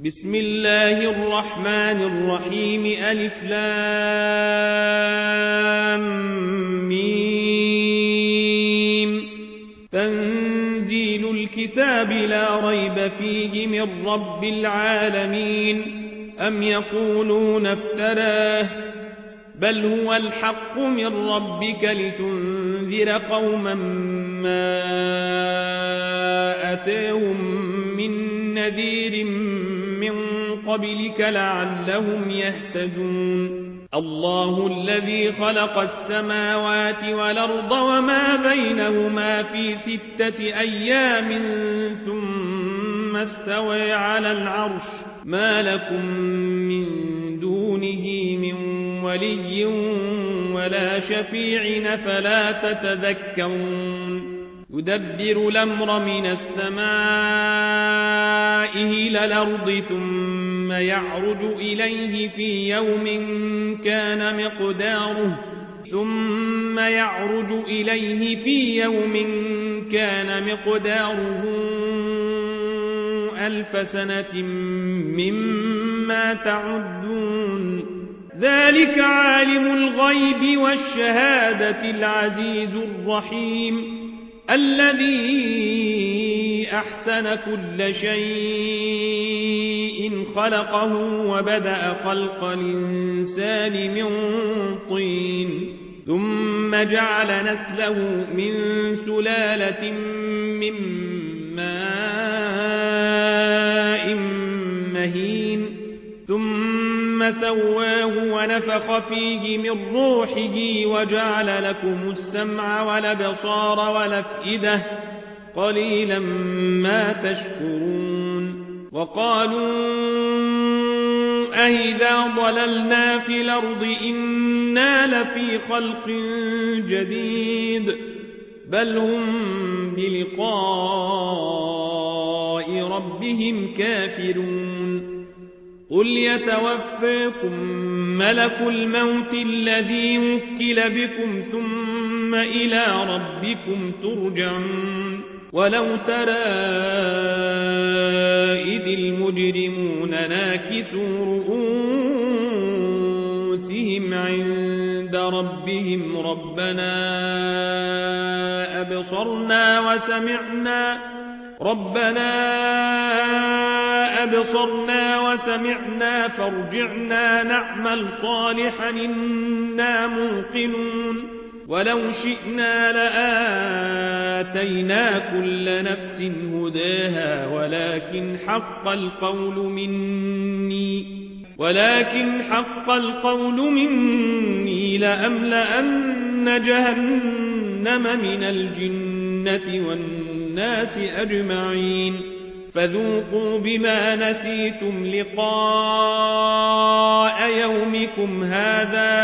بسم الله الرحمن الرحيم ألف لام ميم تنزيل الكتاب لا ريب فيه من رب العالمين أم يقولون افتراه بل هو الحق من ربك لتنذر قوما ما أتاهم من نذير من قبلك لعلهم يهتدون الله الذي خلق السماوات والأرض وما بينهما في 6 أيام ثم استوى على العرش ما لكم من دونه من ولي ولا شفيع فلا تتذكرون يدبر الأمر من السماء إلى الأرض ثم يعرج إليه في يوم كان مقداره 1000 سنة مما تعدون ذلك عالم الغيب والشهادة العزيز الرحيم الذي أحسن كل شيء خلقه وبدأ خلق الإنسان من طين ثم جعل نسله من سلالة من ماء مهين ثم سواه ونفخ فيه من روحه وجعل لكم السمع والأبصار والأفئدة قليلا ما تشكرون وقالوا أئذا ضللنا في الأرض إنا لفي خلق جديد بل هم بلقاء ربهم كافرون قل يتوفاكم ملك الموت الذي وكل بكم ثم إلى ربكم ترجعون ولو ترى إذ المجرمون ناكسوا رؤوسهم عند ربهم ربنا أبصرنا وسمعنا فارجعنا نعمل صالحا إنا موقنون ولو شئنا لآتينا كل نفس هداها ولكن حق القول مني لأملأن جهنم من الجنة والناس أجمعين فذوقوا بما نسيتم لقاء يومكم هذا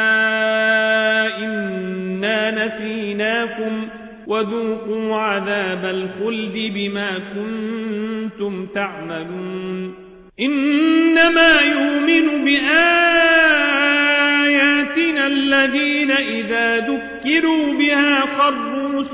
إنا نسيناكم وذوقوا عذاب الخلد بما كنتم تعملون إنما يؤمن بآياتنا الذين إذا ذكروا بها خروا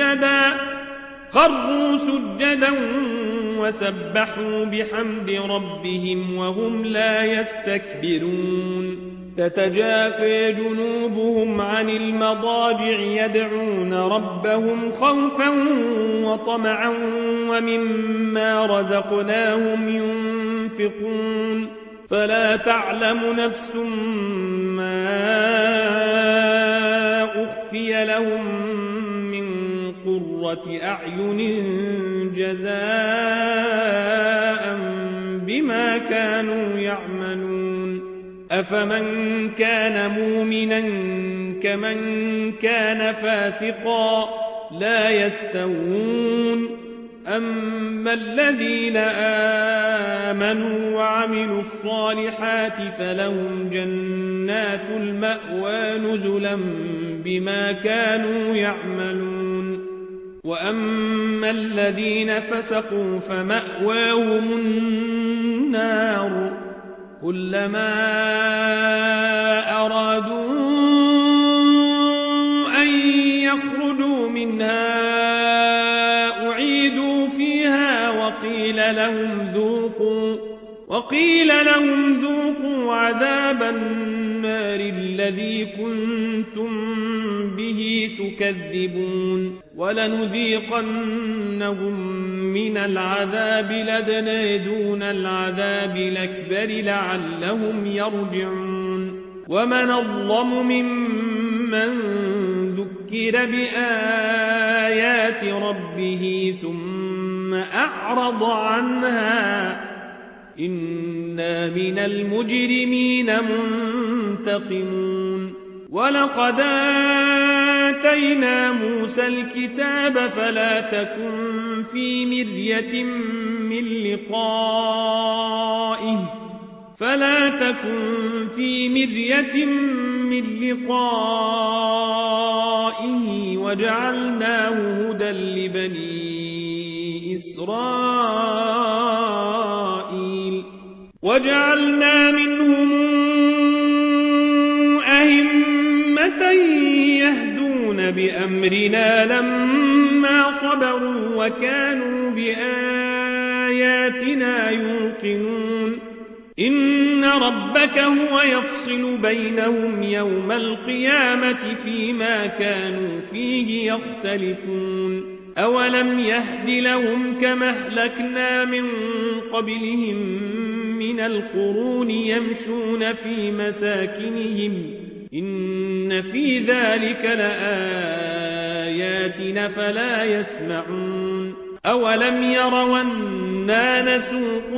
سجدا وسبحوا بحمد ربهم وهم لا يستكبرون تتجافى جنوبهم عن المضاجع يدعون ربهم خوفا وطمعا ومما رزقناهم ينفقون فلا تعلم نفس ما أخفي لهم من قرة أعين جزاء بما كانوا يعملون أفمن كان مؤمنا كمن كان فاسقا لا يستوون أما الذين آمنوا وعملوا الصالحات فلهم جنات المأوى نزلا بما كانوا يعملون وأما الذين فسقوا فمأواهم النار كلما أرادوا أن يخرجوا منها أعيدوا فيها وقيل لهم ذوقوا عذاب النار الذي كنتم به تكذبون ولنذيقنهم من العذاب الأدنى دون العذاب الأكبر لعلهم يرجعون ومن أظلم ممن ذكر بآيات ربه ثم أعرض عنها إنا من المجرمين منتقمون ولقد آتينا موسى الكتاب فلا تكن في مرية من لقائه وجعلناه هدى لبني إسرائيل وجعلنا منهم أئمة يهدون بأمرنا لما صبروا وكانوا بآياتنا يوقنون إن ربك هو يفصل بينهم يوم القيامة فيما كانوا فيه يختلفون أولم يهد لهم كما أهلكنا من قبلهم من القرون يمشون في مساكنهم إن في ذلك لآيات فلا يسمعون أولم يروا أنا نسوق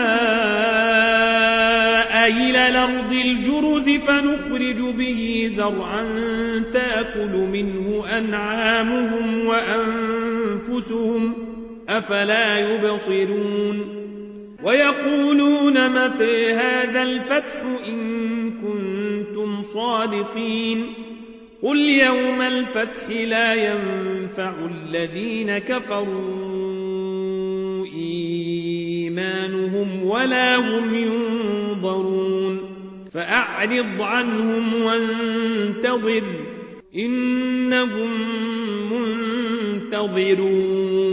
الماء إلى الأرض الجرز فنخرج به زرعا تأكل منه أنعامهم وأنفسهم أفلا يبصرون ويقولون متى هذا الفتح إن كنتم صادقين قل يوم الفتح لا ينفع الذين كفروا إيمانهم ولا هم ينظرون فأعرض عنهم وانتظر إنهم منتظرون